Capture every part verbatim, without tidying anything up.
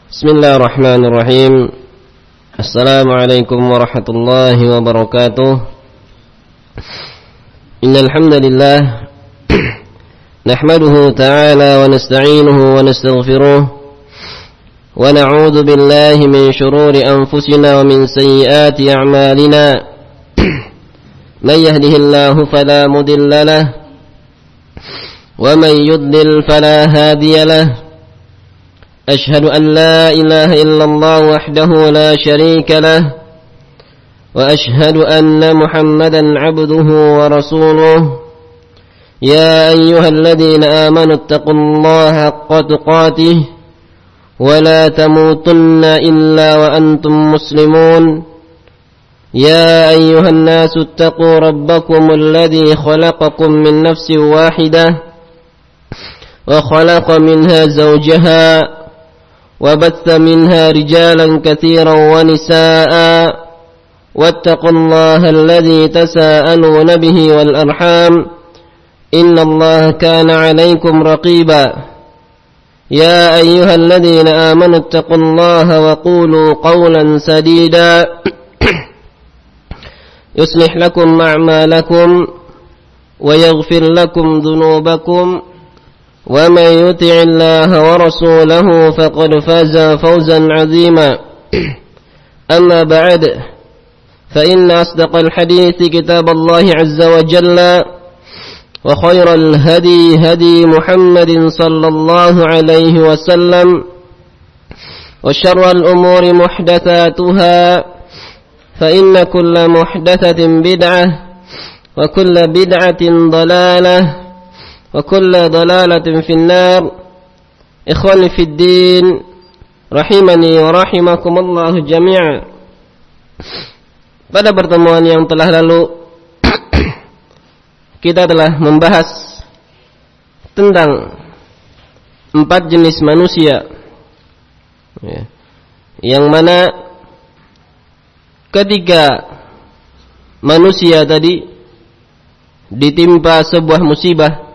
Bismillahirrahmanirrahim. Assalamualaikum warahmatullahi wabarakatuh. Innal hamdalillah nahmaduhu ta'ala wa nasta'inuhu wa nastaghfiruh wa na'udzu billahi min shururi anfusina wa min sayyiati a'malina. Man yahdihillahu fala mudilla lahu wa man yudlil fala hadiya lahu. أشهد أن لا إله إلا الله وحده لا شريك له وأشهد أن محمدا عبده ورسوله يا أيها الذين آمنوا اتقوا الله حق تقاته ولا تموتن إلا وأنتم مسلمون يا أيها الناس اتقوا ربكم الذي خلقكم من نفس واحدة وخلق منها زوجها وبث منها رجالا كثيرا ونساء واتقوا الله الذي تساءلون به والأرحام إن الله كان عليكم رقيبا يا أيها الذين آمنوا اتقوا الله وقولوا قولا سديدا يصلح لكم أعمالكم ويغفر لكم ذنوبكم ومن يطع الله ورسوله فقد فاز فوزا عظيما أما بعد فإن أصدق الحديث كتاب الله عز وجل وخير الهدي هدي محمد صلى الله عليه وسلم وشر الأمور محدثاتها فإن كل محدثة بدعة وكل بدعة ضلالة وكل ضلالة في النار. إخواني في الدين rahimani wa rahimakumullah jami'an. Pada pertemuan yang telah lalu kita telah membahas tentang empat jenis manusia, ya, yang mana ketika manusia tadi ditimpa sebuah musibah,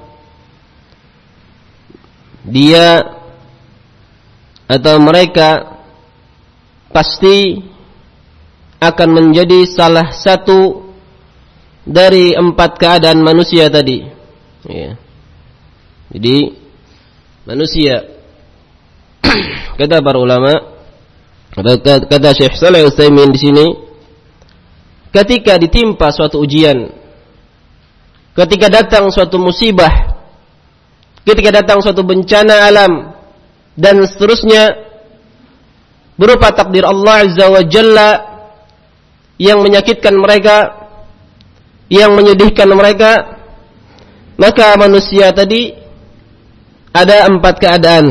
dia atau mereka pasti akan menjadi salah satu dari empat keadaan manusia tadi, ya. Jadi manusia kata para ulama, kata, kata Syekh Shalih Al-Utsaimin di sini, ketika ditimpa suatu ujian, ketika datang suatu musibah, ketika datang suatu bencana alam dan seterusnya berupa takdir Allah Azza wa Jalla yang menyakitkan mereka, yang menyedihkan mereka, maka manusia tadi ada empat keadaan.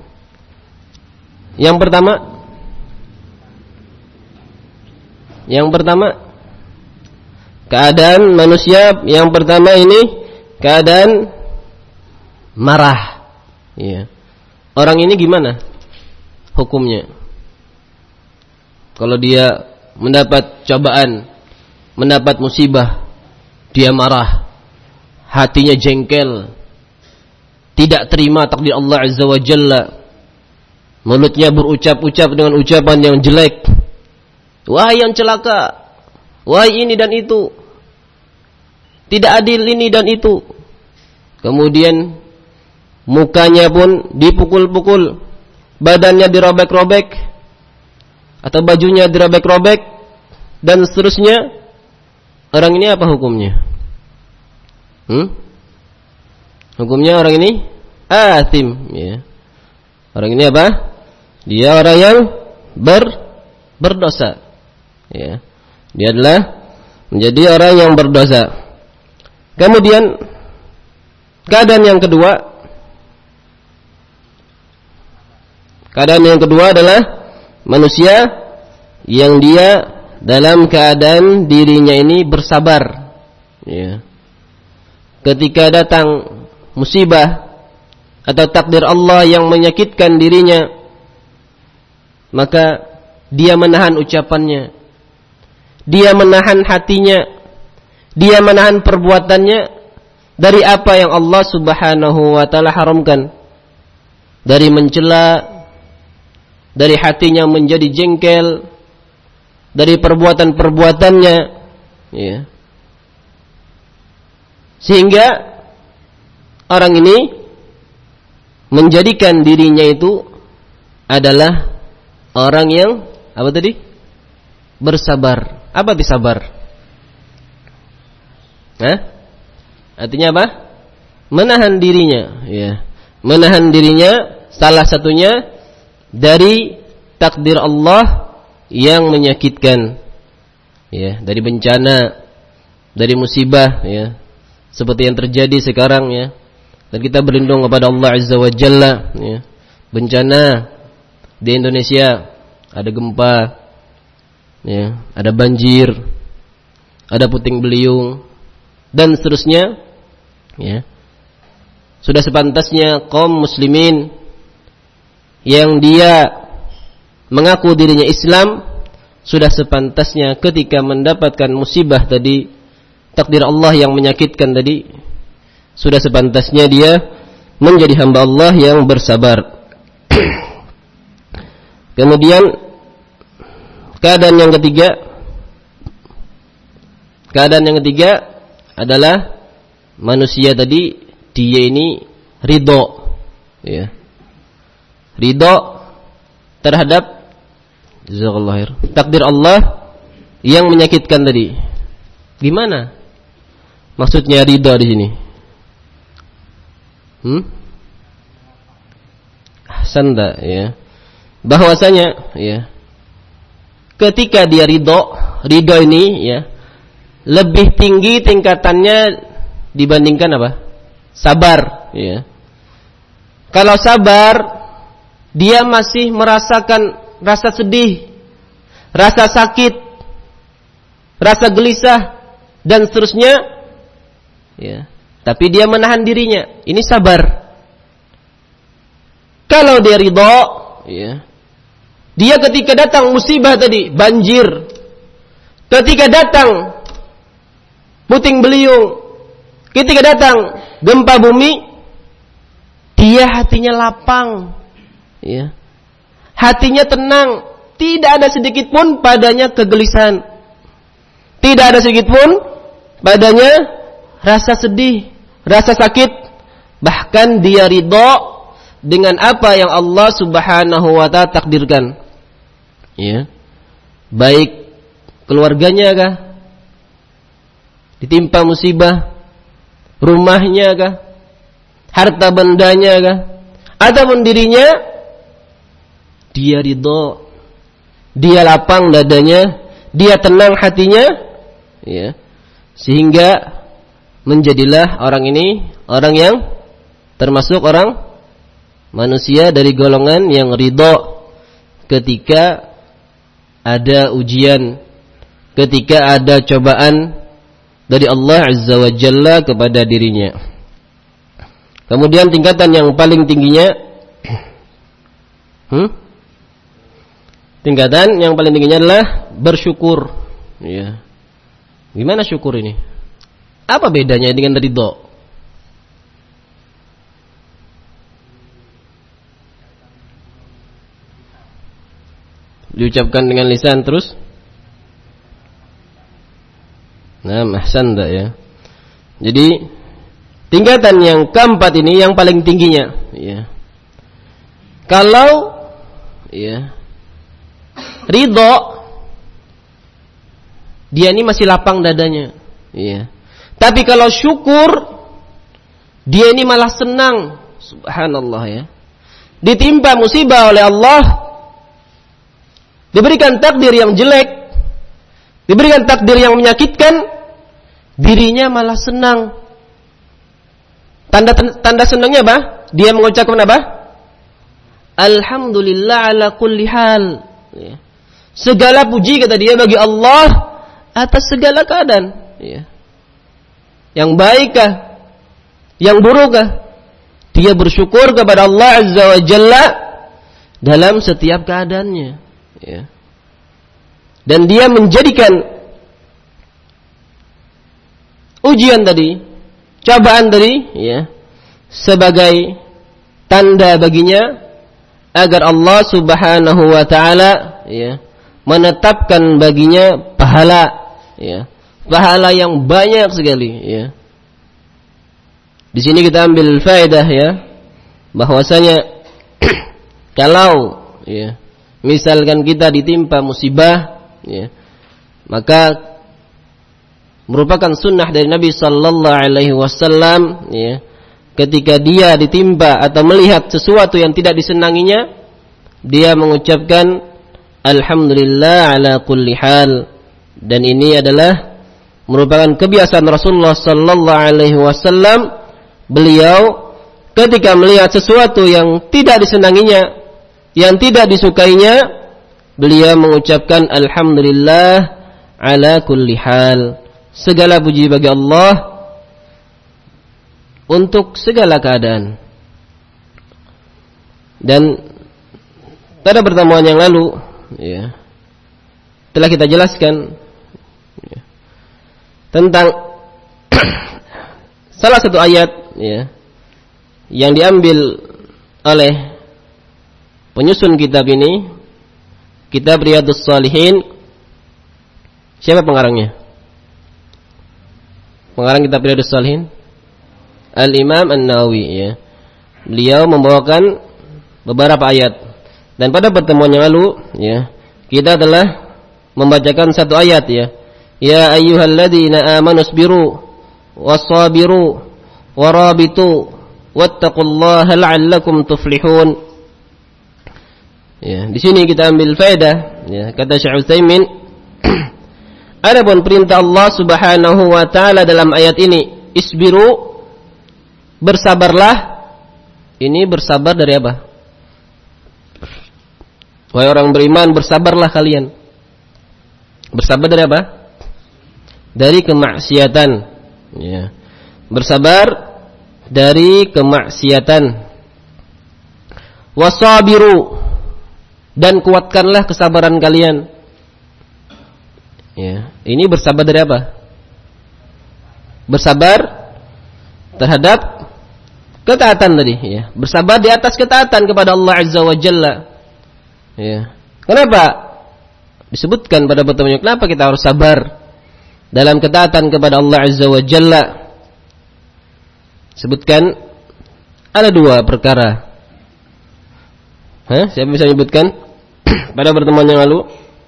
Yang pertama, yang pertama keadaan manusia yang pertama ini keadaan marah, ya. Orang ini gimana hukumnya? Kalau dia mendapat cobaan, mendapat musibah, dia marah, hatinya jengkel, tidak terima takdir Allah Azza wa Jalla, mulutnya berucap-ucap dengan ucapan yang jelek, wahai yang celaka, wahai ini dan itu, tidak adil ini dan itu. Kemudian mukanya pun dipukul-pukul, badannya dirobek-robek, atau bajunya dirobek-robek, dan seterusnya. Orang ini apa hukumnya? Hmm? Hukumnya orang ini athim, ya. Orang ini apa? Dia orang yang ber, berdosa, ya. Dia adalah menjadi orang yang berdosa. Kemudian keadaan yang kedua, keadaan yang kedua adalah manusia yang dia dalam keadaan dirinya ini bersabar, ya. Ketika datang musibah atau takdir Allah yang menyakitkan dirinya, maka dia menahan ucapannya, dia menahan hatinya, dia menahan perbuatannya dari apa yang Allah Subhanahu wa taala haramkan, dari mencela, dari hatinya menjadi jengkel dari perbuatan-perbuatannya, ya. Sehingga orang ini menjadikan dirinya itu adalah orang yang apa tadi? Bersabar. Apa arti sabar? Hah? Artinya apa? Menahan dirinya, ya. Menahan dirinya salah satunya dari takdir Allah yang menyakitkan, ya, dari bencana, dari musibah, ya, seperti yang terjadi sekarang, ya. Dan kita berlindung kepada Allah Azza wa Jalla, ya. Bencana di Indonesia, ada gempa, ya, ada banjir, ada puting beliung, dan seterusnya, ya. Sudah sepantasnya kaum muslimin yang dia mengaku dirinya Islam, sudah sepantasnya ketika mendapatkan musibah tadi, takdir Allah yang menyakitkan tadi, sudah sepantasnya dia menjadi hamba Allah yang bersabar. Kemudian keadaan yang ketiga, keadaan yang ketiga adalah manusia tadi dia ini ridho, ya, ridho terhadap jazakallahu takdir Allah yang menyakitkan tadi. Gimana maksudnya ridho di sini? Hmm? Ahsanta, ya. Bahwasanya, ya, ketika dia ridho, ridho ini, ya, lebih tinggi tingkatannya dibandingkan apa? Sabar, ya. Kalau sabar, dia masih merasakan rasa sedih, rasa sakit, rasa gelisah, dan seterusnya, ya. Tapi dia menahan dirinya. Ini sabar. Kalau dia ridho, ya, dia ketika datang musibah tadi, banjir, ketika datang puting beliung, ketika datang gempa bumi, dia hatinya lapang, ya. Hatinya tenang, tidak ada sedikit pun padanya kegelisahan, tidak ada sedikit pun padanya rasa sedih, rasa sakit. Bahkan dia ridho dengan apa yang Allah Subhanahu wa ta'ala takdirkan, ya. Baik keluarganya kah ditimpa musibah, rumahnya kah, harta bendanya kah, ataupun dirinya, dia ridho, dia lapang dadanya, dia tenang hatinya, ya. Sehingga menjadilah orang ini orang yang termasuk orang manusia dari golongan yang ridho ketika ada ujian, ketika ada cobaan dari Allah Azza wa Jalla kepada dirinya. Kemudian tingkatan yang paling tingginya, hmm? tingkatan yang paling tingginya adalah bersyukur, ya. Gimana syukur ini? Apa bedanya dengan ridho? Diucapkan dengan lisan terus. Nah, ahsan enggak, ya. Jadi tingkatan yang keempat ini yang paling tingginya, ya. Kalau, ya, ridho, dia ini masih lapang dadanya, ya. Tapi kalau syukur, dia ini malah senang, subhanallah, ya. Ditimpa musibah oleh Allah, diberikan takdir yang jelek, diberikan takdir yang menyakitkan, dirinya malah senang. Tanda tanda senangnya apa? Dia mengucapkan apa? Alhamdulillah ala kulli hal. Ya. Segala puji kata dia bagi Allah atas segala keadaan. Ya. Yang baikkah? Yang burukkah? Dia bersyukur kepada Allah Azza wa Jalla dalam setiap keadaannya. Ya. Dan dia menjadikan ujian tadi, cobaan tadi, ya, sebagai tanda baginya agar Allah Subhanahu wa taala ya menetapkan baginya pahala ya, pahala yang banyak sekali ya. Di sini kita ambil faedah ya, bahwasanya kalau ya misalkan kita ditimpa musibah ya, maka merupakan sunnah dari Nabi sallallahu alaihi wasallam ya, ketika dia ditimpa atau melihat sesuatu yang tidak disenanginya, dia mengucapkan alhamdulillah ala kulli hal. Dan ini adalah merupakan kebiasaan Rasulullah sallallahu alaihi wasallam. Beliau ketika melihat sesuatu yang tidak disenanginya, yang tidak disukainya, beliau mengucapkan alhamdulillah ala kulli hal. Segala puji bagi Allah untuk segala keadaan. Dan pada pertemuan yang lalu ya, telah kita jelaskan ya, tentang salah satu ayat ya, yang diambil oleh penyusun kitab ini, kitab Riyadhus Shalihin. Siapa pengarangnya? Pengarang kitab Riyadhus Shalihin Al-Imam An-Nawawi ya. Beliau membawakan beberapa ayat. Dan pada pertemuan yang lalu ya, kita telah membacakan satu ayat ya. Ya ayyuhalladzina amanu sabiru wasabiru warabitu wattaqullaha la'allakum tuflihun. Ya, di sini kita ambil faedah ya, kata Syekh Utsaimin, adapun perintah Allah Subhanahu wa taala dalam ayat ini, isbiru, bersabarlah. Ini bersabar dari apa? Wahai orang beriman, bersabarlah kalian. Bersabar dari apa? Dari kemaksiatan ya. Bersabar dari kemaksiatan. Wasabiru, dan kuatkanlah kesabaran kalian. Ya, ini bersabar dari apa? Bersabar terhadap ketaatan tadi ya. Bersabar di atas ketaatan kepada Allah Azza wa Jalla. Ya. Kenapa disebutkan pada pertemuan, kenapa kita harus sabar dalam ketaatan kepada Allah Azza wa Jalla? Sebutkan ada dua perkara. Hah? Siapa bisa menyebutkan pada pertemuan yang lalu?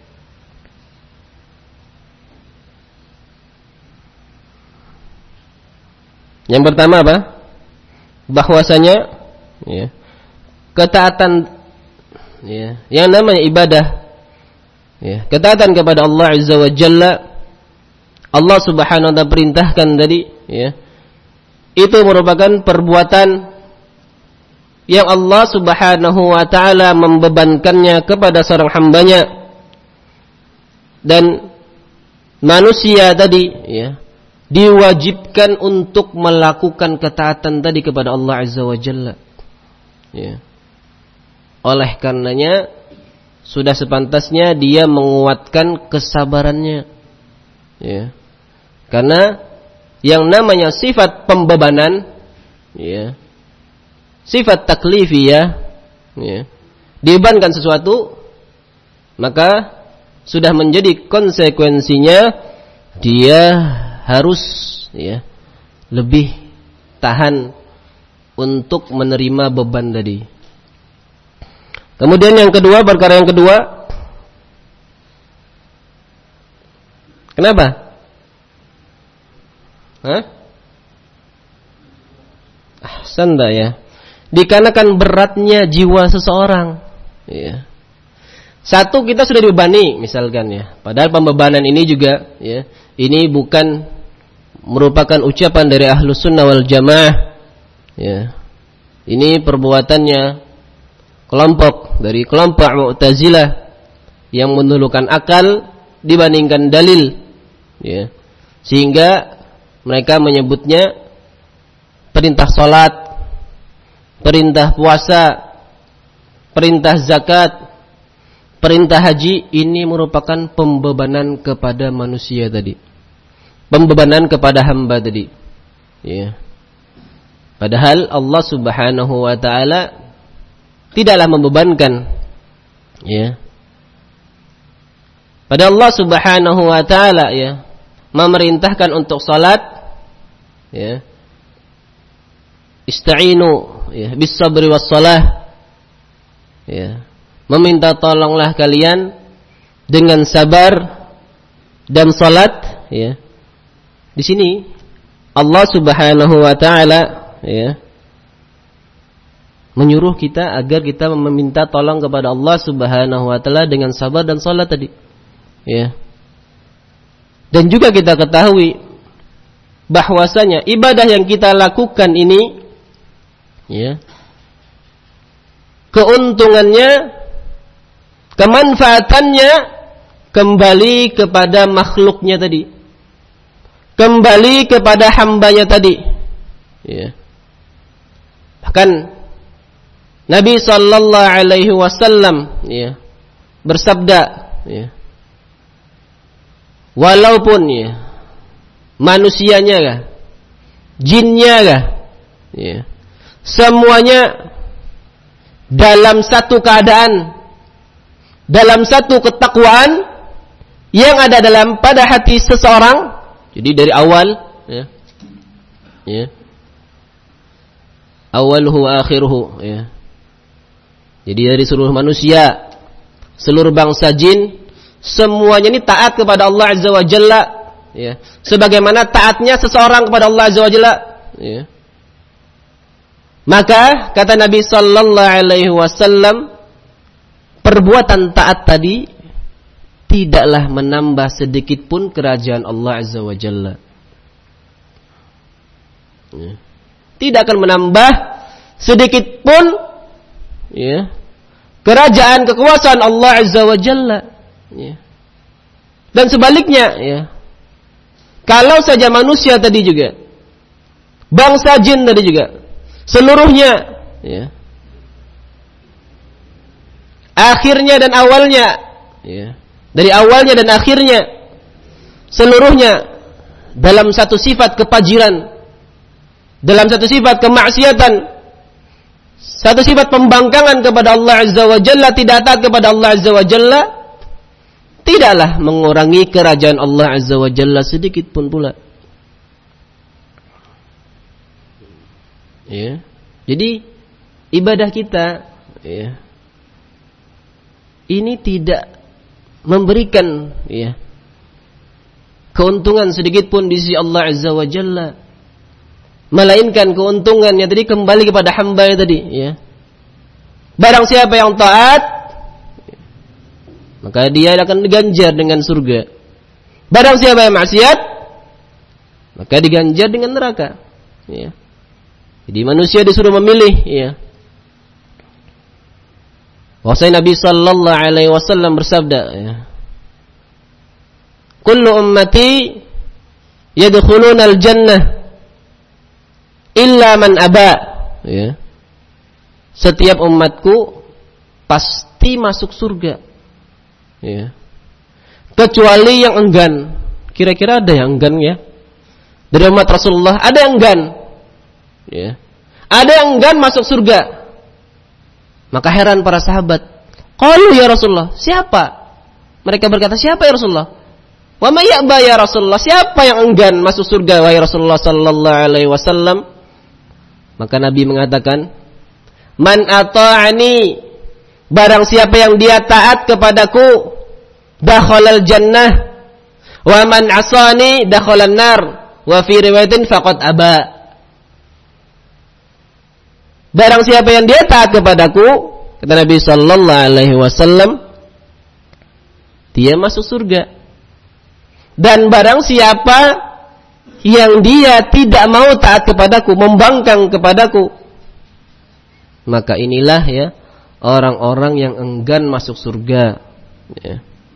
Yang pertama apa? Bahwasanya ya, ketaatan ya, yang namanya ibadah ya, ketaatan kepada Allah Azza wa Jalla, Allah Subhanahu wa taala perintahkan tadi ya, itu merupakan perbuatan yang Allah Subhanahu wa taala membebankannya kepada seorang hambanya. Dan manusia tadi ya, diwajibkan untuk melakukan ketaatan tadi kepada Allah Azza wa Jalla ya. Oleh karenanya sudah sepantasnya dia menguatkan kesabarannya ya. Karena yang namanya sifat pembebanan ya, sifat taklifiyah ya, dibebankan sesuatu, maka sudah menjadi konsekuensinya dia harus ya, lebih tahan untuk menerima beban tadi. Kemudian yang kedua, perkara yang kedua, kenapa? Hah? Ahsanta ya. Dikarenakan beratnya jiwa seseorang ya. Satu, kita sudah dibebani misalkan ya. Padahal pembebanan ini juga ya, ini bukan merupakan ucapan dari Ahlus Sunnah wal Jamaah ya. Ini perbuatannya kelompok dari kelompok Mu'tazilah yang mendahulukan akal dibandingkan dalil ya. Sehingga mereka menyebutnya perintah salat, perintah puasa, perintah zakat, perintah haji, ini merupakan pembebanan kepada manusia tadi, pembebanan kepada hamba tadi ya. Padahal Allah Subhanahu wa taala tidaklah membebankan ya pada Allah Subhanahu wa taala ya memerintahkan untuk salat ya ista'inu ya bis sabri was salah ya meminta tolonglah kalian dengan sabar dan salat ya. Di sini Allah Subhanahu wa taala ya menyuruh kita agar kita meminta tolong kepada Allah Subhanahu wa taala dengan sabar dan salat tadi. Ya. Dan juga kita ketahui bahwasanya ibadah yang kita lakukan ini ya keuntungannya, kemanfaatannya kembali kepada makhluknya tadi, kembali kepada hambanya tadi ya. Bahkan Nabi sallallahu alaihi wasallam ya bersabda ya walaupun ya manusianya kah, jinnya kah ya, semuanya dalam satu keadaan, dalam satu ketakwaan yang ada dalam pada hati seseorang. Jadi dari awal ya, ya awaluhu akhiruhu ya. Jadi dari seluruh manusia, seluruh bangsa jin, semuanya ini taat kepada Allah Azza wa Jalla ya. Sebagaimana taatnya seseorang kepada Allah Azza wa Jalla ya. Maka kata Nabi sallallahu alaihi wasallam, perbuatan taat tadi tidaklah menambah sedikit pun kerajaan Allah Azza wa Jalla. Ya. Tidak akan menambah sedikit pun ya kerajaan kekuasaan Allah Azza wa Jalla. Ya. Dan sebaliknya ya. Kalau saja manusia tadi juga, bangsa jin tadi juga, seluruhnya ya. Akhirnya dan awalnya ya. Dari awalnya dan akhirnya seluruhnya dalam satu sifat kepajiran, dalam satu sifat kemaksiatan, satu sifat pembangkangan kepada Allah Azza wa Jalla, tidak taat kepada Allah Azza wa Jalla, tidaklah mengurangi kerajaan Allah Azza wa Jalla sedikit pun pula. Ya. Jadi ibadah kita ya, ini tidak memberikan ya, keuntungan sedikit pun di sisi Allah Azza wa Jalla, melainkan keuntungannya tadi kembali kepada hamba tadi ya. Barang siapa yang taat, maka dia akan diganjar dengan surga. Barang siapa yang maksiat, maka diganjar dengan neraka ya. Jadi manusia disuruh memilih ya. Bahwasanya Nabi sallallahu alaihi wasallam bersabda ya, kullu ummati yadkhuluna al-jannah illa man aba ya. Setiap umatku pasti masuk surga ya, kecuali yang enggan. Kira-kira ada yang enggan ya? Dari umat Rasulullah ada yang enggan ya. Ada yang enggan masuk surga. Maka heran para sahabat. Qalu ya Rasulullah, siapa? Mereka berkata, siapa ya Rasulullah? Wa may ya'ba ya Rasulullah, siapa yang enggan masuk surga wahai Rasulullah sallallahu alaihi wasallam? Maka Nabi mengatakan, man ata'ani, barang siapa yang dia taat kepadaku, dakhalal jannah, wa man asani dakhalan nar, wa fi riwayatin faqad aba. Barang siapa yang dia taat kepadaku, kata Nabi sallallahu alaihi wasallam, dia masuk surga. Dan barang siapa yang dia tidak mau taat kepadaku, membangkang kepadaku, maka inilah ya orang-orang yang enggan masuk surga ya.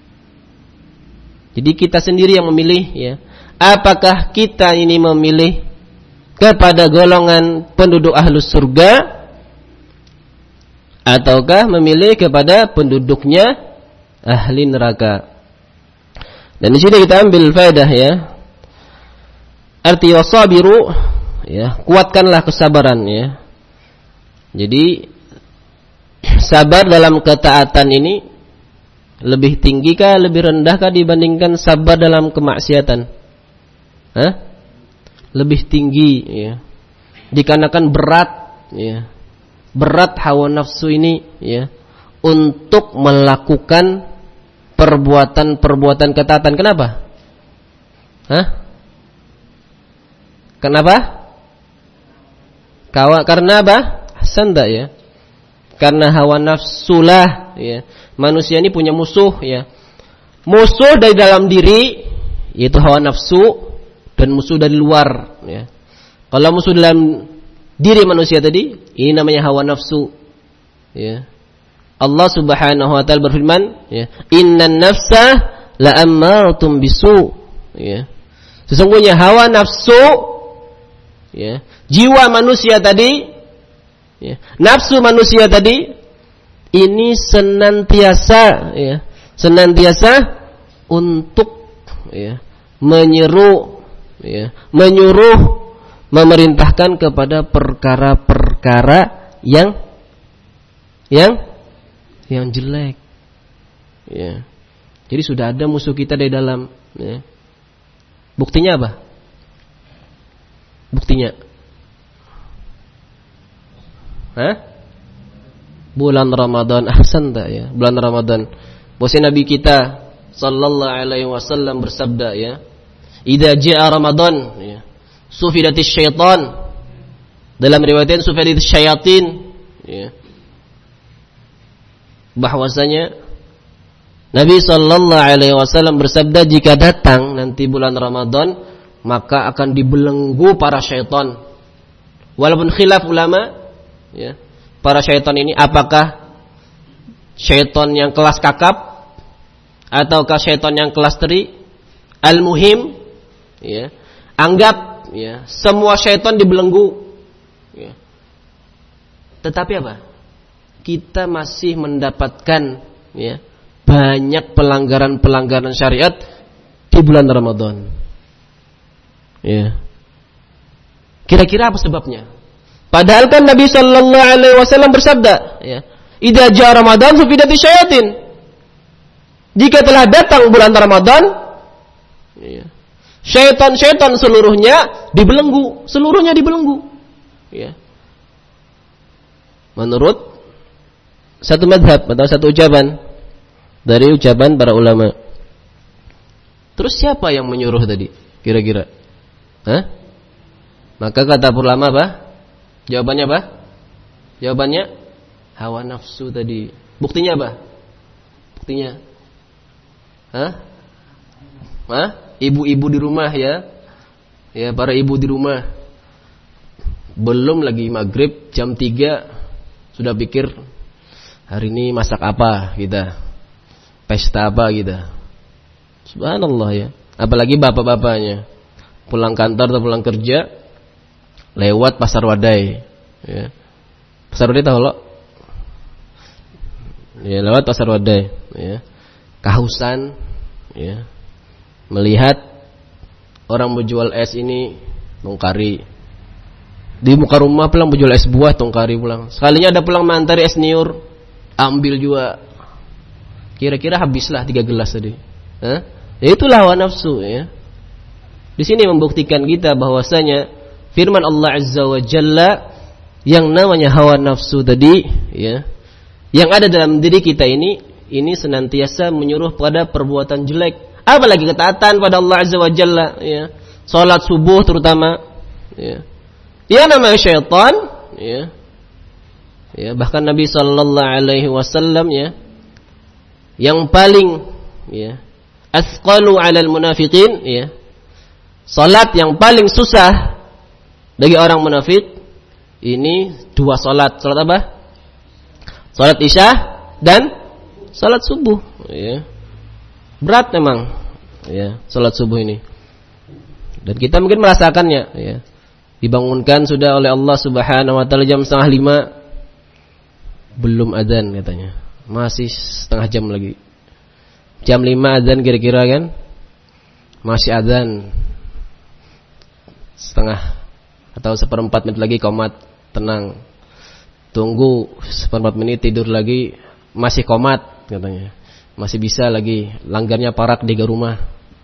Jadi kita sendiri yang memilih ya. Apakah kita ini memilih kepada golongan penduduk ahlus surga, ataukah memilih kepada penduduknya ahli neraka? Dan di sini kita ambil faedah ya. Arti wasabiru ya, kuatkanlah kesabaran ya. Jadi sabar dalam ketaatan ini lebih tinggi kah, lebih rendah kah dibandingkan sabar dalam kemaksiatan? Hah? Lebih tinggi, ya. Dikarenakan berat, ya. Berat hawa nafsu ini, ya, untuk melakukan perbuatan-perbuatan ketaatan. Kenapa? Hah? Kenapa? Kawa, karena apa? Hasan tak, ya? Karena hawa nafsulah, ya. Manusia ini punya musuh, ya. Musuh dari dalam diri yaitu hawa nafsu, dan musuh dari luar, ya. Kalau musuh dalam diri manusia tadi, ini namanya hawa nafsu, ya. Allah Subhanahu wa taala berfirman, ya, "Innan nafsa la'ammaratun bisu." Ya. Sesungguhnya hawa nafsu, ya, jiwa manusia tadi, ya, nafsu manusia tadi ini senantiasa, ya, senantiasa untuk, ya, menyeru, ya, menyuruh, memerintahkan kepada perkara-perkara yang yang yang jelek, ya. Jadi sudah ada musuh kita di dalam, ya. Buktinya apa? Buktinya, hah? Bulan Ramadan, ahsan tak, ya? Bulan Ramadan. Bahwa Nabi kita sallallahu alaihi wasallam bersabda, ya, "Idza jaa Ramadan, ya, sufidatis syaitan." Dalam riwayat sufidatis syayatin, ya. Bahwasanya Nabi sallallahu alaihi wasallam bersabda, jika datang nanti bulan Ramadan, maka akan dibelenggu para syaitan. Walaupun khilaf ulama, ya, para syaitan ini apakah syaitan yang kelas kakap ataukah syaitan yang kelas teri? Al-muhim, ya, anggap, ya, semua syaitan dibelenggu, ya. Tetapi apa? Kita masih mendapatkan, ya, banyak pelanggaran-pelanggaran syariat di bulan Ramadan. Ya. Kira-kira apa sebabnya? Padahal kan Nabi sallallahu alaihi wasallam bersabda, ya, "Idza jaa Ramadan sufidatis syayatin." Jika telah datang bulan Ramadan, ya, syaitan-syaitan seluruhnya dibelenggu, seluruhnya dibelenggu. Ya. Menurut satu madhab atau satu ucapan dari ucapan para ulama. Terus siapa yang menyuruh tadi? Kira-kira? Hah? Maka kata ulama apa? Jawabannya apa? Jawabannya hawa nafsu tadi. Buktinya apa? Buktinya? Hah? Hah? Ibu-ibu di rumah, ya. Ya, para ibu di rumah. Belum lagi maghrib jam tiga sudah pikir hari ini masak apa kita? Pesta apa kita? Subhanallah, ya. Apalagi bapak-bapaknya pulang kantor atau pulang kerja lewat pasar Wadai, ya. Pasar Wadai tahu lo? Ya, lewat pasar Wadai, ya. Kehausan, ya. Melihat orang menjual es ini tongkari. Di muka rumah pulang menjual es buah tongkari pulang. Sekalinya ada pulang mantari es niur, ambil juga. Kira-kira habislah tiga gelas tadi. Hah? Ya itulah hawa nafsu, ya. Di sini membuktikan kita bahwasanya firman Allah Azza wa Jalla yang namanya hawa nafsu tadi, ya, yang ada dalam diri kita ini, ini senantiasa menyuruh pada perbuatan jelek. Apalagi ketaatan pada Allah Azza wa Jalla, ya. Salat subuh terutama, ya. Yang namanya syaitan, ya. Ya, bahkan Nabi sallallahu alaihi wasallam, ya, yang paling, ya, asqalu 'alal munafiqin, ya. Salat yang paling susah bagi orang munafik ini dua salat. Salat apa? Salat Isya dan salat subuh, ya. Berat memang, ya, salat subuh ini. Dan kita mungkin merasakannya, ya. Dibangunkan sudah oleh Allah Subhanahu wa taala jam setengah lima, belum adzan katanya. Masih setengah jam lagi. Jam lima adzan kira-kira kan? Masih adzan. Setengah atau seperempat menit lagi komat, tenang. tunggu seperempat menit tidur lagi, masih komat katanya. Masih bisa lagi, langgarnya parak di rumah.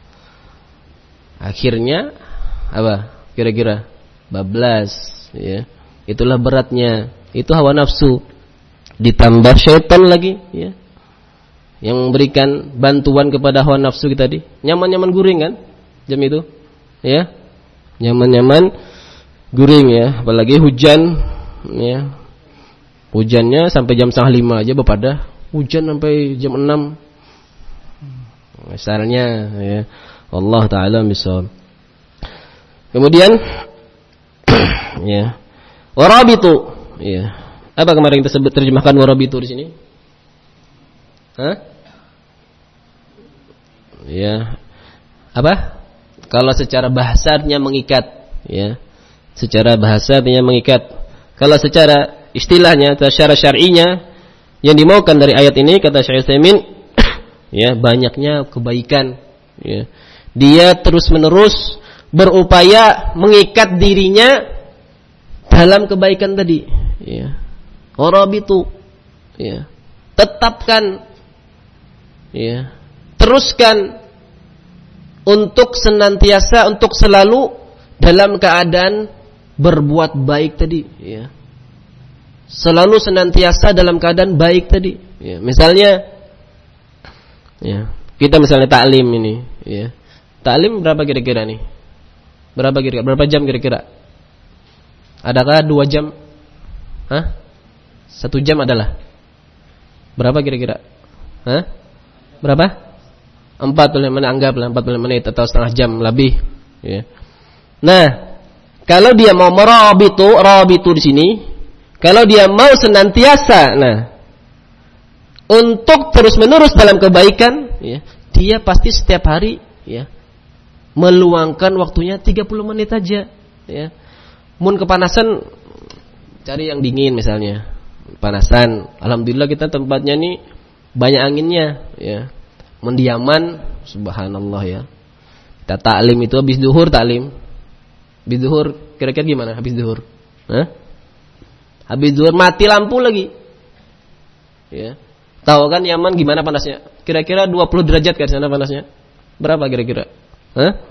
Akhirnya apa? Kira-kira bablas, ya. Itulah beratnya. Itu hawa nafsu. Ditambah syaitan lagi, ya. Yang memberikan bantuan kepada hawa nafsu kita tadi. Nyaman-nyaman guring kan? Jam itu. Ya. Nyaman-nyaman guring ya, apalagi hujan ya. Hujannya sampai jam setengah lima aja bepada. Hujan sampai jam enam misalnya ya. Allah taala misal. Kemudian ya. Warabitu ya. Apa kemarin kita sebut terjemahkan warabitu di sini? Hah? Ya. Apa? Kalau secara bahasanya mengikat ya. Secara bahasa artinya mengikat. Kalau secara istilahnya, secara syar'inya yang dimaukan dari ayat ini kata Syekh Utsaimin ya, banyaknya kebaikan ya. Dia terus-menerus berupaya mengikat dirinya dalam kebaikan tadi ya. Warabitu ya. Tetapkan ya. Teruskan untuk senantiasa, untuk selalu dalam keadaan berbuat baik tadi ya. Selalu senantiasa dalam keadaan baik tadi ya. Misalnya ya, kita misalnya taklim ini ya. Taklim berapa kira-kira nih? Berapa kira-kira? Berapa jam kira-kira? Adakah dua jam? Hah? Satu jam adalah berapa kira-kira? Hah? Berapa? empat puluh menit, anggaplah empat puluh menit atau setengah jam lebih ya. Nah, kalau dia mau merabitu, rabitu di sini, kalau dia mau senantiasa, nah, untuk terus-menerus dalam kebaikan, ya, dia pasti setiap hari, ya, meluangkan waktunya tiga puluh menit aja, ya. Mun kepanasan, cari yang dingin misalnya, panasan. Alhamdulillah kita tempatnya nih banyak anginnya, ya. Mendiaman, subhanallah ya. Kita taklim itu habis duhur taklim. Habis duhur kira-kira gimana habis duhur? Hah? Habis duhur mati lampu lagi. Ya. Tahu kan Yaman gimana panasnya? Kira-kira dua puluh derajat kan sana panasnya? Berapa kira-kira? Hah?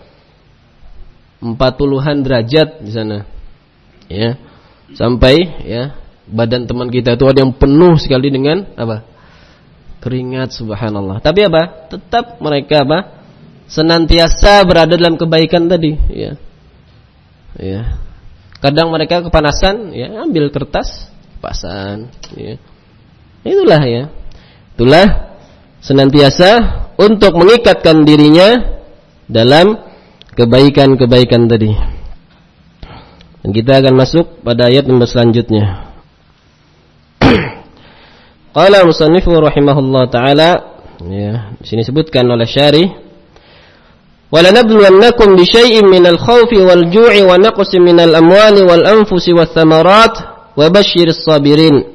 empat puluhan derajat di sana. Ya. Sampai ya, badan teman kita itu ada yang penuh sekali dengan apa? Keringat, subhanallah. Tapi apa? Tetap mereka apa? Senantiasa berada dalam kebaikan tadi, ya. Ya. Kadang mereka kepanasan, ya, ambil kertas, pasan, ya. Itulah ya. Itulah senantiasa untuk mengikatkan dirinya dalam kebaikan-kebaikan tadi. Dan kita akan masuk pada ayat yang selanjutnya. Qala al-musannifu rahimahullah ta'ala ya, di sini sebutkan oleh syarih wa lanabluwannakum bi syai'in minal khawfi wal ju'i wa naqsin minal amwali wal anfusi wath thamarat wa basyiris sabirin.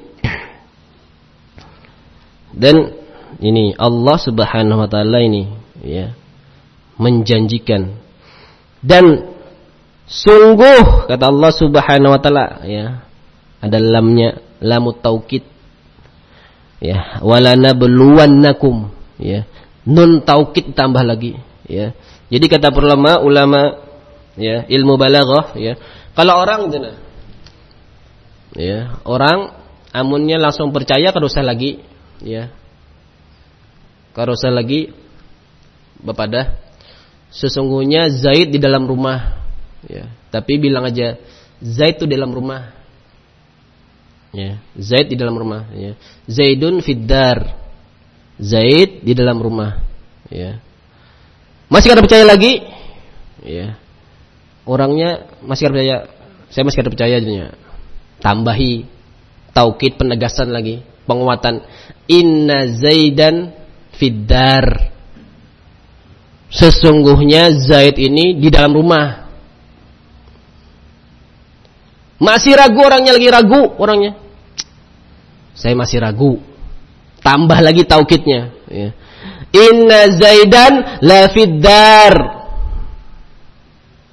Dan ini Allah Subhanahu wa taala ini ya menjanjikan, dan sungguh kata Allah Subhanahu wa taala ya, ada lamnya, lamut taukid ya, walanabluwannakum ya, nun taukid tambah lagi ya. Jadi kata ulama ulama ya, ilmu balaghah ya, kalau orang gitu nah ya, orang amunnya langsung percaya kalau usah lagi ya, kalau usah lagi bepada sesungguhnya Zaid di dalam rumah ya, tapi bilang aja Zaid itu di dalam rumah ya, Zaid di dalam rumah ya. Zaidun fiddar, Zaid di dalam rumah ya. Masih kada percaya lagi ya, orangnya masih kada percaya, saya masih kada percaya jadinya. Tambahi taukid, penegasan lagi, penguatan, inna Zaidan fiddar, sesungguhnya Zaid ini di dalam rumah. Masih ragu orangnya, lagi ragu orangnya, saya masih ragu. Tambah lagi taukidnya ya. Inna Zaidan la fiddar,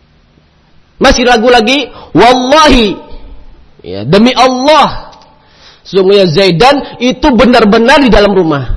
masih ragu lagi, wallahi ya, demi Allah Sesungguhnya Zaidan itu benar-benar di dalam rumah.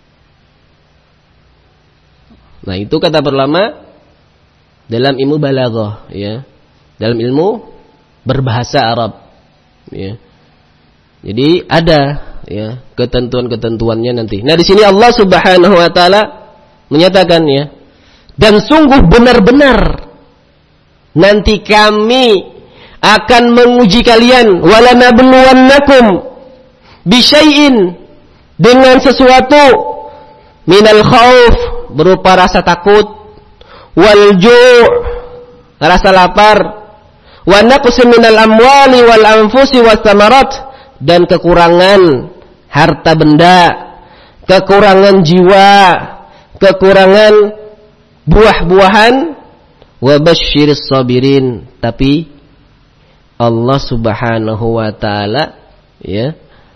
Nah, itu kata perlama dalam ilmu balaghah, ya. Dalam ilmu berbahasa Arab, ya. Jadi ada, ya, ketentuan-ketentuannya nanti. Nah, di sini Allah Subhanahu wa taala menyatakan, ya, dan sungguh benar-benar nanti kami akan menguji kalian, walanabluwannakum bisyai'in, dengan sesuatu, minal khauf, berupa rasa takut, wal ju', rasa lapar, wa naqsin minal amwali wal anfusi was samarat, dan kekurangan harta benda, kekurangan jiwa, kekurangan buah-buahan, wa basyiris sabirin. Tapi Allah Subhanahu wa taala, ya,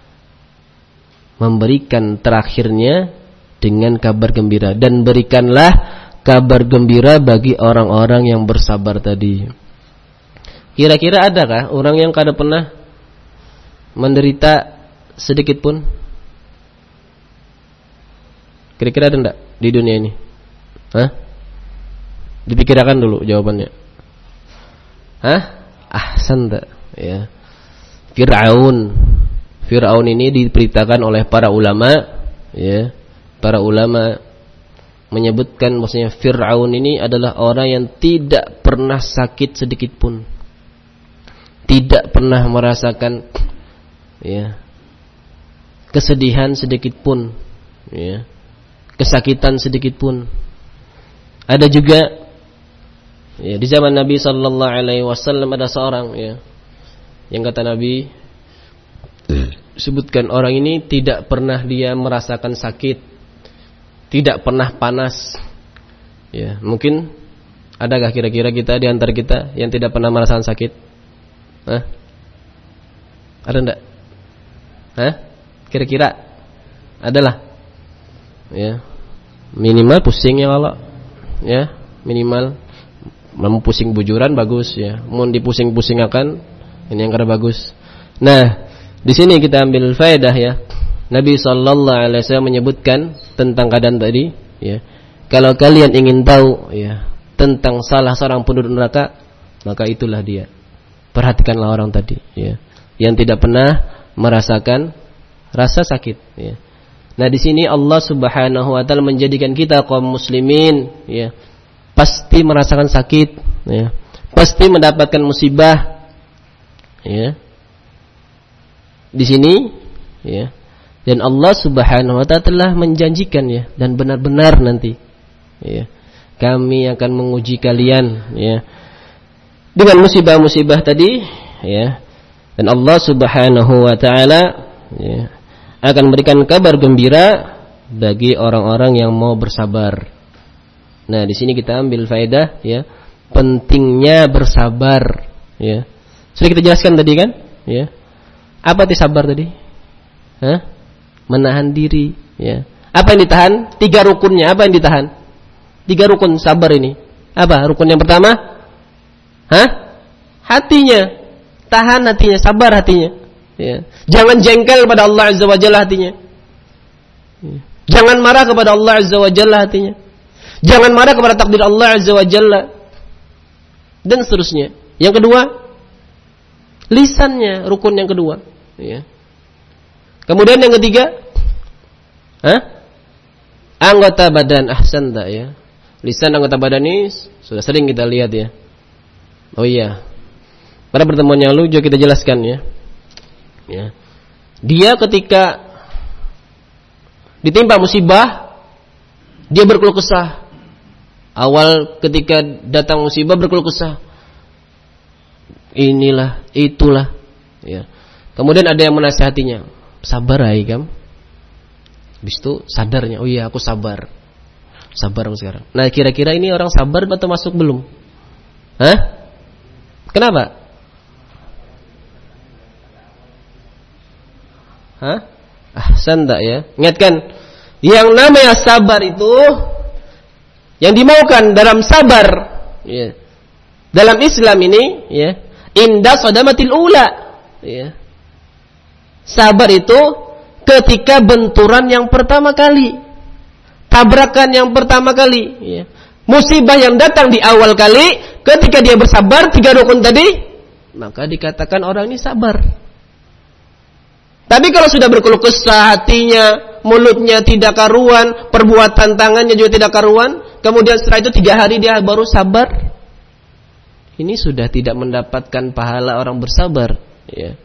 memberikan terakhirnya dengan kabar gembira, dan berikanlah kabar gembira bagi orang-orang yang bersabar tadi. Kira-kira adakah orang yang kada pernah menderita sedikit pun? Kira-kira ada enggak di dunia ini? Hah? Dipikirkan dulu jawabannya. Hah? Ahsan tak? Ya. Fir'aun. Fir'aun ini diberitakan oleh para ulama, ya. Para ulama menyebutkan maksudnya Fir'aun ini adalah orang yang tidak pernah sakit sedikit pun. Tidak pernah merasakan, ya, kesedihan sedikit pun, ya, kesakitan sedikit pun. Ada juga, ya, di zaman Nabi Sallallahu Alaihi Wasallam ada seorang, ya, yang kata Nabi sebutkan orang ini tidak pernah dia merasakan sakit, tidak pernah panas. Ya, mungkin adakah kira-kira kita di antara kita yang tidak pernah merasakan sakit? Hah? Ada enggak? Hah? Kira-kira adalah, ya, minimal pusing ya kalau, ya, minimal mau pusing bujuran bagus, ya, mau dipusing-pusing akan ini yang kada bagus. Nah, di sini kita ambil faedah, ya. Nabi sallallahu alaihi wasallam menyebutkan tentang keadaan tadi, ya. Kalau kalian ingin tahu, ya, tentang salah seorang penduduk neraka, maka itulah dia. Perhatikanlah orang tadi, ya, yang tidak pernah merasakan rasa sakit, ya. Nah, di sini Allah Subhanahu wa taala menjadikan kita kaum muslimin, ya, pasti merasakan sakit, ya, pasti mendapatkan musibah, ya. Di sini, ya, dan Allah Subhanahu wa taala telah menjanjikan, ya, dan benar-benar nanti, ya, kami akan menguji kalian, ya, dengan musibah-musibah tadi, ya. Dan Allah Subhanahu wa taala, ya, akan memberikan kabar gembira bagi orang-orang yang mau bersabar. Nah, di sini kita ambil faedah, ya, pentingnya bersabar, ya. Sudah kita jelaskan tadi kan, ya. Apa itu sabar tadi? Hah? Menahan diri, ya. Apa yang ditahan? Tiga rukunnya. Apa yang ditahan? Tiga rukun sabar ini. Apa? Rukun yang pertama? Hah? Hatinya. Tahan hatinya, sabar hatinya, ya. Jangan jengkel pada Allah Azza wa Jalla hatinya, ya. Jangan marah kepada Allah Azza wa Jalla hatinya. Jangan marah kepada takdir Allah Azza wa Jalla, dan seterusnya. Yang kedua, lisannya, rukun yang kedua, ya. Kemudian yang ketiga, hah? Anggota badan. Ahsan tak, ya. Lisan, anggota badan ini sudah sering kita lihat, ya. Oh iya, pada pertemuan yang lalu juga kita jelaskan, ya. Ya. Dia ketika ditimpa musibah, dia berkeluh kesah. Awal ketika datang musibah berkeluh kesah. Inilah, itulah, ya. Kemudian ada yang menasihatinya, sabar hai kam. Habis itu sadarnya, oh iya aku sabar. Sabar sekarang. Nah, kira-kira ini orang sabar atau masuk belum? Hah? Kenapa? Hah? Ahsan tak, ya? Ingatkan, yang namanya sabar itu, yang dimaukan dalam sabar, ya, dalam Islam ini, ya, inda sadamatil ula, ya, Sabar itu ketika benturan yang pertama kali, tabrakan yang pertama kali, ya. Musibah yang datang di awal kali, ketika dia bersabar tiga rukun tadi, maka dikatakan orang ini sabar. Tapi kalau sudah berkeluh kesah hatinya, mulutnya tidak karuan, perbuatan tangannya juga tidak karuan, kemudian setelah itu tiga hari dia baru sabar, ini sudah tidak mendapatkan pahala orang bersabar, ya.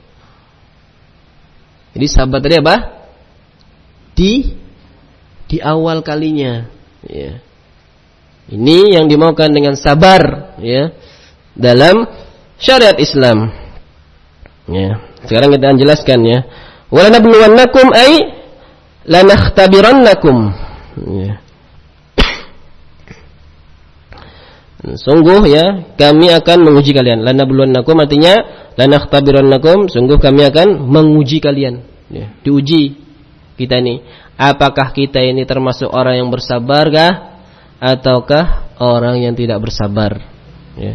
Jadi sabar tadi apa? Di di awal kalinya, ya. Ini yang dimaukan dengan sabar, ya, dalam syariat Islam. Ya. Sekarang kita jelaskan, ya. Walanabluwannakum ay lanakhtabirannakum. Ya. Sungguh, ya, kami akan menguji kalian. Lanabluwannakum artinya lanakhtabirannakum, sungguh kami akan menguji kalian, ya. Diuji kita ini, apakah kita ini termasuk orang yang bersabarkah ataukah orang yang tidak bersabar, ya.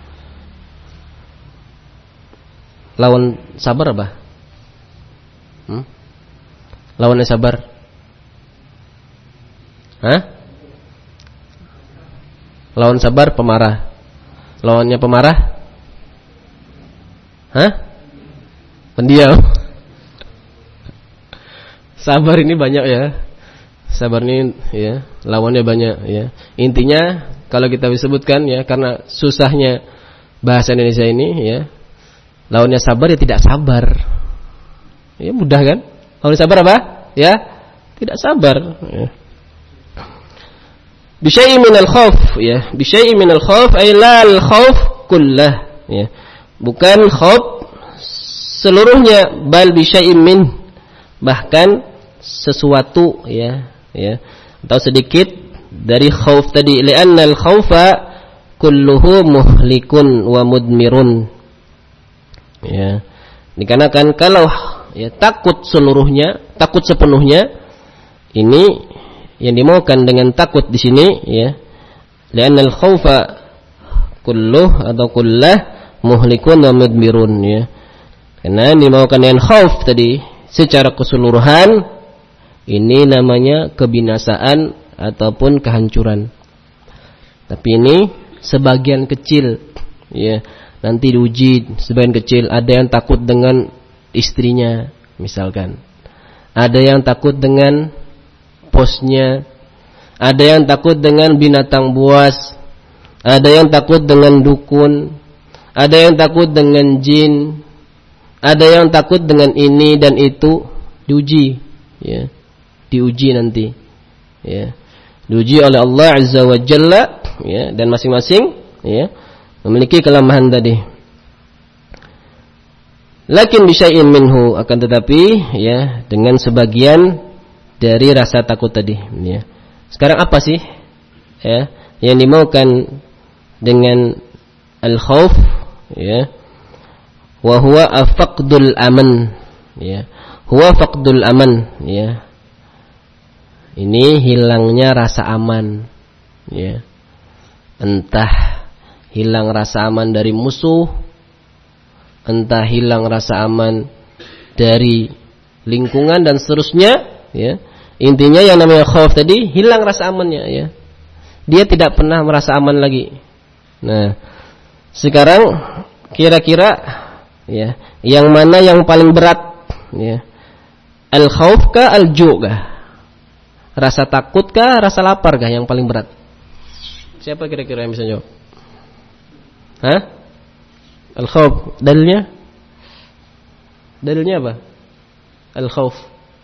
Lawan sabar apa? Hmm? Lawannya sabar? Hah? Lawan sabar pemarah. Lawannya pemarah? Hah? Pendiam. Sabar ini banyak, ya. Sabar ini, ya, lawannya banyak, ya. Intinya kalau kita disebutkan, ya, karena susahnya bahasa Indonesia ini, ya, lawannya sabar ya tidak sabar. Ya mudah kan? Lawannya sabar apa? Ya, tidak sabar, ya. Bisyai'in minal khauf, ya. Bisyai'in minal khauf ay la al khauf kullah, ya. Bukan khauf seluruhnya, bal bisyai'in min, bahkan sesuatu, ya, ya, atau sedikit dari khauf tadi. Li'anna al khaufa kulluhu muhlikun wa mudmirun, ya. Dikarenakan kalau, ya, takut seluruhnya, takut sepenuhnya, ini yang dimaukan dengan takut di sini, ya. Li'anna al khaufa kulluh atau kullah muhlikun wa mudmirun, ya. Karena yang dimaukan dengan khauf tadi secara keseluruhan, ini namanya kebinasaan ataupun kehancuran. Tapi ini sebagian kecil, ya. Nanti diuji sebagian kecil. Ada yang takut dengan istrinya, misalkan. Ada yang takut dengan posnya. Ada yang takut dengan binatang buas. Ada yang takut dengan dukun. Ada yang takut dengan jin. Ada yang takut dengan ini dan itu. Diuji, ya. Diuji nanti, ya. Diuji oleh Allah Azza wa Jalla, ya, dan masing-masing, ya, memiliki kelemahan tadi. Lakin bisyai'in minhu, akan tetapi, ya, dengan sebagian dari rasa takut tadi, ya. Sekarang apa sih, ya, yang dimaukan dengan al-khauf, ya? Wa huwa afaqdul aman, ya. Huwa faqdul aman, ya. Ini hilangnya rasa aman, ya. Entah hilang rasa aman dari musuh, entah hilang rasa aman dari lingkungan dan seterusnya, ya. Intinya yang namanya khauf tadi hilang rasa amannya, ya. Dia tidak pernah merasa aman lagi. Nah, sekarang kira-kira, ya, yang mana yang paling berat, ya? Al-khauf kah al-ju' kah? Rasa takut kah, rasa lapar kah yang paling berat? Siapa kira-kira yang bisa jawab? Hah? Al-khauf. Dalilnya? Dalilnya apa? Al-khauf.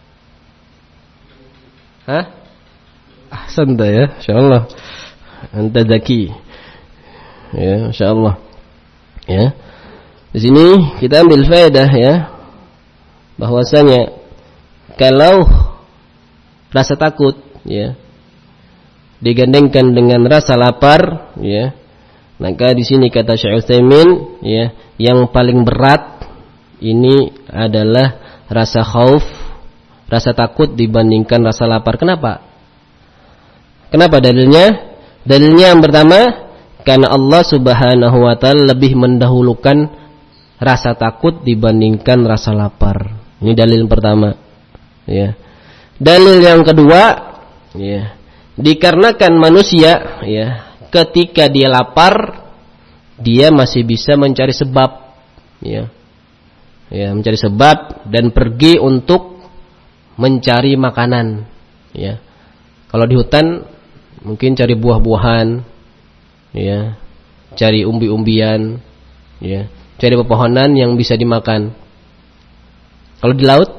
Hah? Ahsanta, ya, insyaallah. Anta zaki. Ya, insyaallah. Ya. Di sini kita ambil faedah, ya, bahwasanya kalau rasa takut, ya, digandengkan dengan rasa lapar, ya, maka di sini kata Syekh Utsaimin, ya, yang paling berat ini adalah rasa khauf, rasa takut dibandingkan rasa lapar. Kenapa? Kenapa dalilnya? Dalilnya yang pertama, karena Allah Subhanahu wa taala lebih mendahulukan rasa takut dibandingkan rasa lapar. Ini dalil pertama. Ya. Dalil yang kedua, ya, dikarenakan manusia, ya, ketika dia lapar, dia masih bisa mencari sebab, ya, ya, mencari sebab dan pergi untuk mencari makanan, ya. Kalau di hutan mungkin cari buah-buahan, ya, cari umbi-umbian, ya, cari pepohonan yang bisa dimakan. Kalau di laut,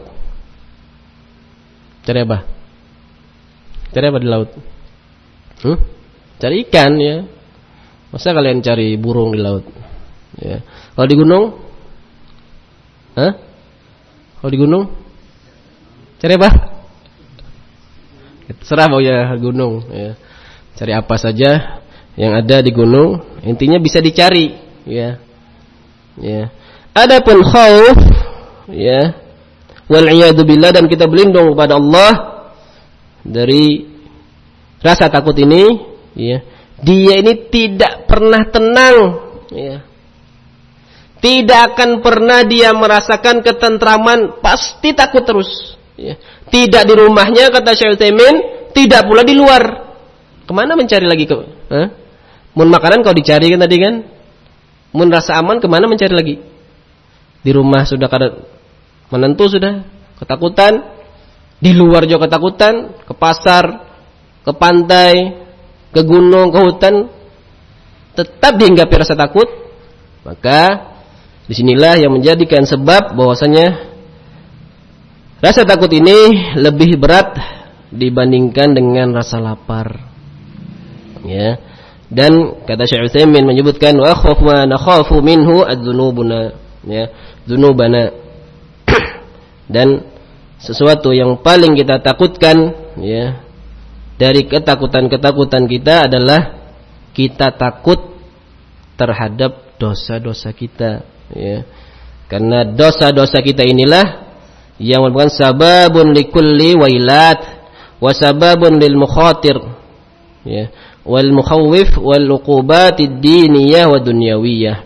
cari apa? Cari apa di laut? Hmm? Cari ikan, ya. Masa kalian cari burung di laut? Ya. Kalau di gunung, hah? Kalau di gunung, cari apa? Terserah mau ya gunung, ya. Cari apa saja yang ada di gunung, intinya bisa dicari, ya. Ya. Adapun khauf, ya, wal iyadu billah, dan kita berlindung kepada Allah dari rasa takut ini, ya. Dia ini tidak pernah tenang, ya. Tidak akan pernah dia merasakan ketentraman, pasti takut terus, ya. Tidak di rumahnya, kata Syekh Utsaimin, tidak pula di luar. Kemana mencari lagi? Ke? Hah? Mun makanan kau dicari kan tadi kan? Mun rasa aman kemana mencari lagi? Di rumah sudah kada menentu, sudah ketakutan. Di luar juga ketakutan. Ke pasar, ke pantai, ke gunung, ke hutan, tetap dihinggapi rasa takut. Maka disinilah yang menjadikan sebab bahwasanya rasa takut ini lebih berat dibandingkan dengan rasa lapar. Ya. Dan kata Syekh Utsaimin menyebutkan wa khafu ma nakhafu minhu adz-dzunubuna, ya, dzunubana. Dan sesuatu yang paling kita takutkan, ya, dari ketakutan-ketakutan kita adalah kita takut terhadap dosa-dosa kita, ya. Karena dosa-dosa kita inilah yang merupakan sababun likulli wailat wa sababun lil mukhatir, ya, wal mukhawwif wal uqubatid diniyah wa dunyawiyah.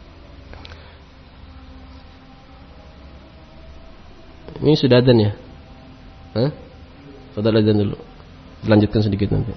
Ini sudah adzan ya? Hah? Sudah adzan dulu. Lanjutkan sedikit nanti.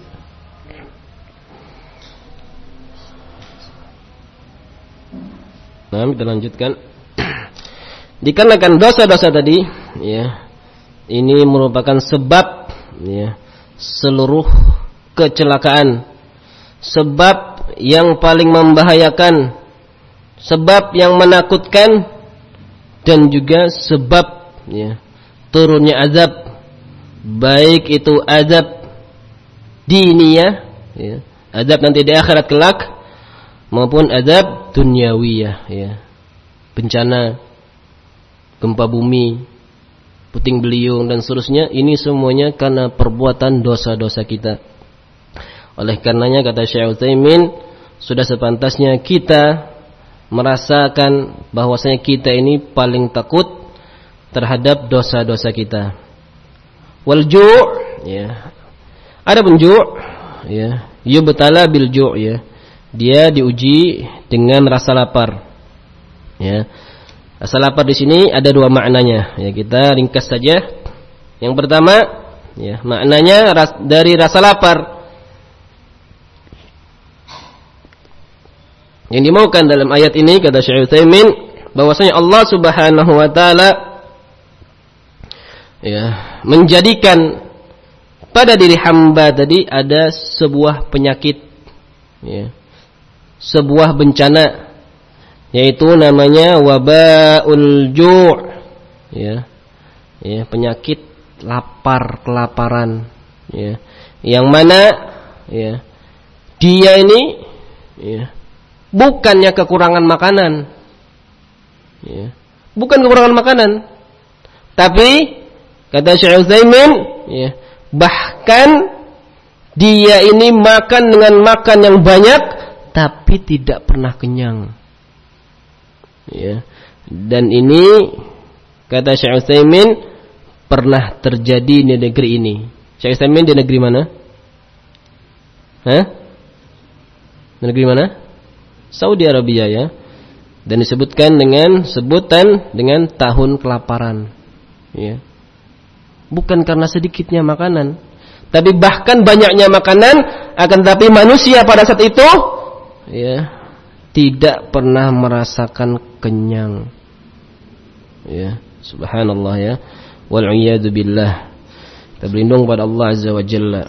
Nah, kita lanjutkan. Dikarenakan dosa-dosa tadi, ya, ini merupakan sebab, ya, seluruh kecelakaan, sebab yang paling membahayakan, sebab yang menakutkan, dan juga sebab, ya, turunnya azab, baik itu azab diniyah, ya, azab nanti di akhirat kelak, maupun azab dunyawiyah, ya, bencana, gempa bumi, puting beliung dan seterusnya. Ini semuanya karena perbuatan dosa-dosa kita. Oleh karenanya kata Syekh Utsaimin, sudah sepantasnya kita merasakan bahwasanya kita ini paling takut terhadap dosa-dosa kita. Wal ju', ya. Ada pun ju', ya, yubtala bil ju', ya. Dia diuji dengan rasa lapar. Ya. Rasa lapar di sini ada dua maknanya. Ya, kita ringkas saja. Yang pertama, ya, maknanya ras, dari rasa lapar yang dimaukan dalam ayat ini, kata Syekh Utsaimin, bahwasanya Allah Subhanahu wa taala, ya, menjadikan pada diri hamba tadi ada sebuah penyakit, ya, sebuah bencana, yaitu namanya wabaul ju', ya, ya, penyakit lapar, kelaparan, ya, yang mana, ya, dia ini, ya, bukannya kekurangan makanan, ya, bukan kekurangan makanan, tapi kata Syekh Utsaimin, ya, bahkan dia ini makan dengan makan yang banyak tapi tidak pernah kenyang, ya. Dan ini kata Syekh Utsaimin pernah terjadi di negeri ini. Syekh Utsaimin di negeri mana? Hah? Di negeri mana? Saudi Arabia, ya. Dan disebutkan dengan sebutan dengan tahun kelaparan, ya. Bukan karena sedikitnya makanan, tapi bahkan banyaknya makanan, akan tapi manusia pada saat itu ya tidak pernah merasakan kenyang. Ya, subhanallah ya. Wal iyadu billah. Kita berlindung pada Allah Azza wa Jalla.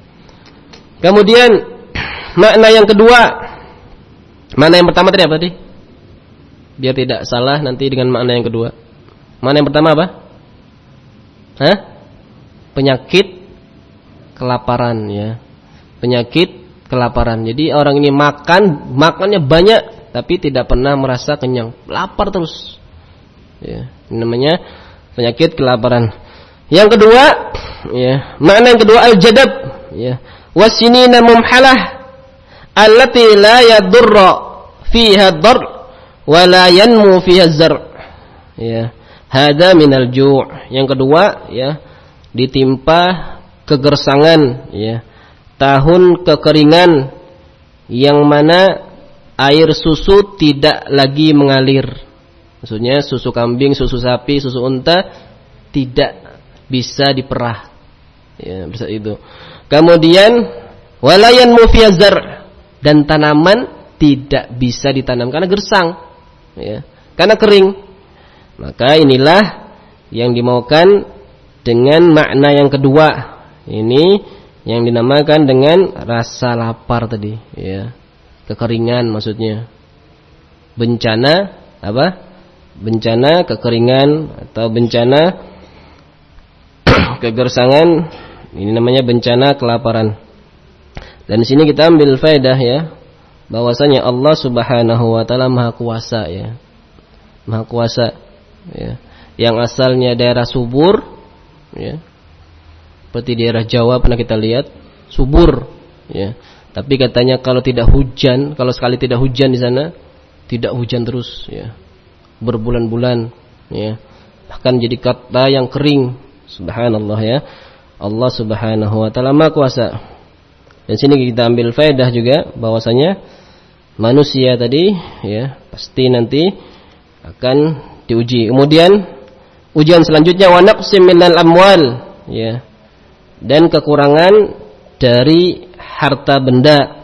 Kemudian makna yang kedua, makna yang pertama tadi apa tadi? Biar tidak salah nanti dengan makna yang kedua. Makna yang pertama apa? Hah? Penyakit kelaparan ya. Penyakit kelaparan. Jadi orang ini makan, makannya banyak tapi tidak pernah merasa kenyang. Lapar terus. Ya, ini namanya penyakit kelaparan. Yang kedua, ya, makna yang kedua al-jadab, ya. Wasinina mumhalah allati la yadurra fiha ad-dar wa la yanmu fiha az-zar'. Ya. Hada minal ju'. Yang kedua, ya, ditimpa kegersangan, ya, tahun kekeringan yang mana air susu tidak lagi mengalir. Maksudnya susu kambing, susu sapi, susu unta tidak bisa diperah. Ya, bisa itu. Kemudian walayan mufiyazar, dan tanaman tidak bisa ditanam karena gersang, ya, karena kering. Maka inilah yang dimaukan dengan makna yang kedua. Ini yang dinamakan dengan rasa lapar tadi, ya. Kekeringan maksudnya. Bencana apa? Bencana kekeringan atau bencana kegersangan, ini namanya bencana kelaparan. Dan di sini kita ambil faedah ya, bahwasanya Allah Subhanahu wa taala Maha Kuasa ya. Maha Kuasa ya, yang asalnya daerah subur ya, seperti daerah Jawa pernah kita lihat subur ya, tapi katanya kalau tidak hujan, kalau sekali tidak hujan di sana tidak hujan terus ya, berbulan-bulan ya, bahkan jadi kata yang kering. Subhanallah ya, Allah Subhanahu wa taala Maha Kuasa. Dan sini kita ambil faedah juga bahwasanya manusia tadi ya pasti nanti akan diuji. Kemudian ujian selanjutnya wa naqsim minal amwal ya, dan kekurangan dari harta benda,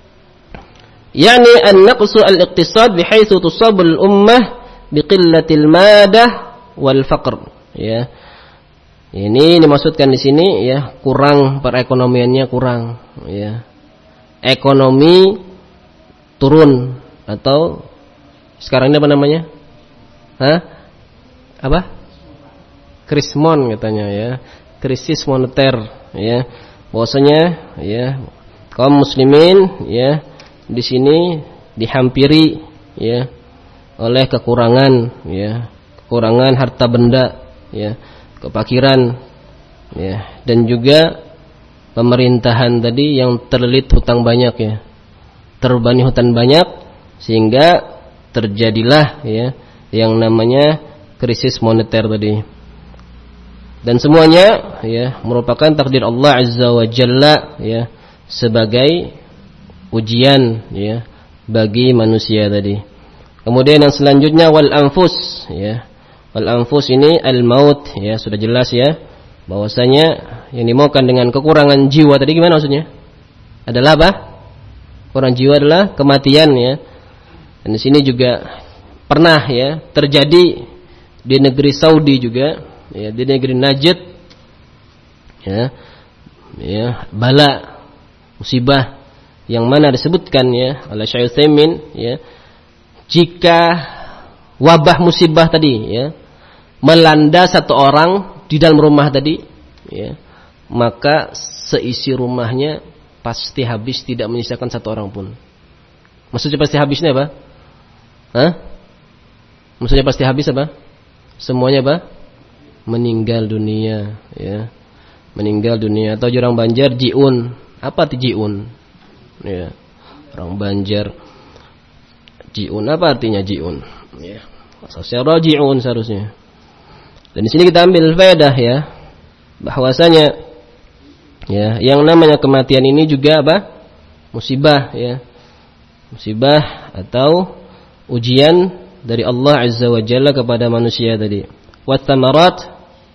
yakni an-naqsu al-iqtisad bihaitsu tusabul ummah biqillatil madah wal faqr ya. Ini dimaksudkan di sini ya, kurang perekonomiannya kurang ya. Ekonomi turun atau sekarang ini apa namanya? Hah? Apa? Krismon katanya ya, krisis moneter ya. Bahwasanya ya kaum muslimin ya di sini dihampiri ya oleh kekurangan ya, kekurangan harta benda ya, kefakiran ya, dan juga pemerintahan tadi yang terlilit hutang banyak ya, terbebani hutang banyak sehingga terjadilah ya yang namanya krisis moneter tadi. Dan semuanya ya merupakan takdir Allah Azza wa Jalla ya, sebagai ujian ya bagi manusia tadi. Kemudian yang selanjutnya wal anfus ya. Wal anfus ini al maut ya, sudah jelas ya bahwasanya yang dimaukan dengan kekurangan jiwa tadi gimana maksudnya? Adalah apa? Kurang jiwa adalah kematian ya. Dan di sini juga pernah ya terjadi di negeri Saudi juga ya, di negeri Najd ya, ya bala musibah yang mana disebutkan ya oleh Syekh Utsaimin ya, jika wabah musibah tadi ya melanda satu orang di dalam rumah tadi ya, maka seisi rumahnya pasti habis, tidak menyisakan satu orang pun. Maksudnya pasti habisnya apa? Hah? Maksudnya pasti habis apa? Semuanya apa? Meninggal dunia ya. Meninggal dunia, atau orang Banjar jiun. Apa itu jiun? Ya. Orang Banjar jiun, apa artinya jiun? Ya. Asasnya rajiun seharusnya. Dan di sini kita ambil faedah ya, bahwasanya ya yang namanya kematian ini juga apa? Musibah ya. Musibah atau ujian dari Allah Azza wa Jalla kepada manusia tadi. Wat tamarat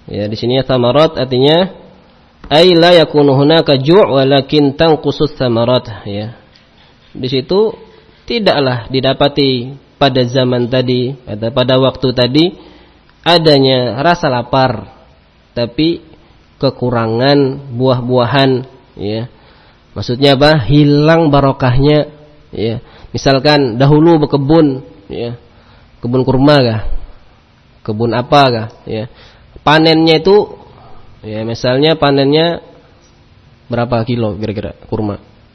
Ya, di sini thamarat artinya ay la yakunu hunaka ju' walakin tanqusus thamarat, ya. Di situ tidaklah didapati pada zaman tadi atau pada waktu tadi adanya rasa lapar, tapi kekurangan buah-buahan, ya. Maksudnya apa? Hilang barokahnya, ya. Misalkan dahulu berkebun, ya. Kebun kurma kah? Kebun apa kah? Ya. Panennya itu, ya, misalnya panennya berapa kilo kira-kira kurma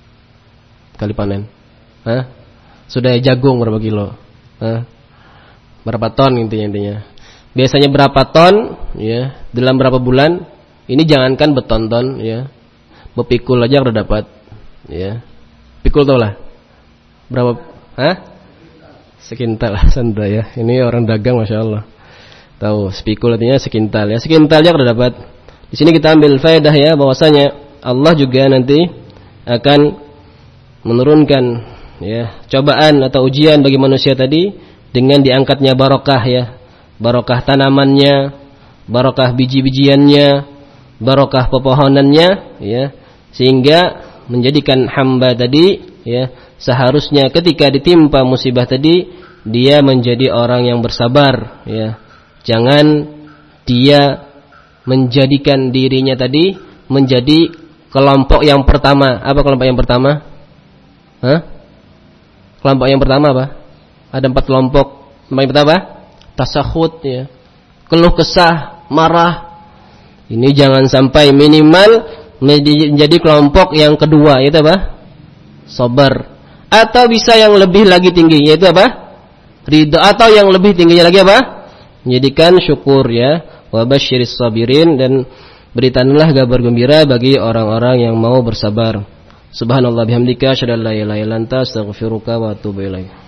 kali panen? Hah? Sudah jagung berapa kilo? Hah? Berapa ton intinya intinya? Biasanya berapa ton, ya, dalam berapa bulan? Ini jangankan beton-ton, ya. Bepikul aja udah dapat, ya. Pikul tau lah. Berapa? Hah? Sekintal lah, sandra ya. Ini orang dagang, masya Allah. Tahu sepikul artinya sekintal, ya. Sekintal aja udah dapat. Di sini kita ambil faedah, ya, bahwasanya Allah juga nanti akan menurunkan, ya, cobaan atau ujian bagi manusia tadi dengan diangkatnya barokah, ya. Barokah tanamannya, barokah biji-bijiannya, barokah pepohonannya, ya. Sehingga menjadikan hamba tadi, ya, seharusnya ketika ditimpa musibah tadi dia menjadi orang yang bersabar, ya. Jangan dia menjadikan dirinya tadi menjadi kelompok yang pertama. Apa kelompok yang pertama? Hah? Kelompok yang pertama apa? Ada empat kelompok. Yang pertama, tasakhut, ya. Keluh kesah, marah. Ini jangan sampai, minimal menjadi kelompok yang kedua, yaitu apa? Sabar. Atau bisa yang lebih lagi tinggi, yaitu apa? Ridha. Atau yang lebih tingginya lagi apa? Menjadikan syukur, ya. Wa basyiris sabirin, dan berikanlah kabar gembira bagi orang-orang yang mau bersabar. Subhanallah bihamdika asyhadu an la ilaha illa anta astaghfiruka wa atubu ilaik.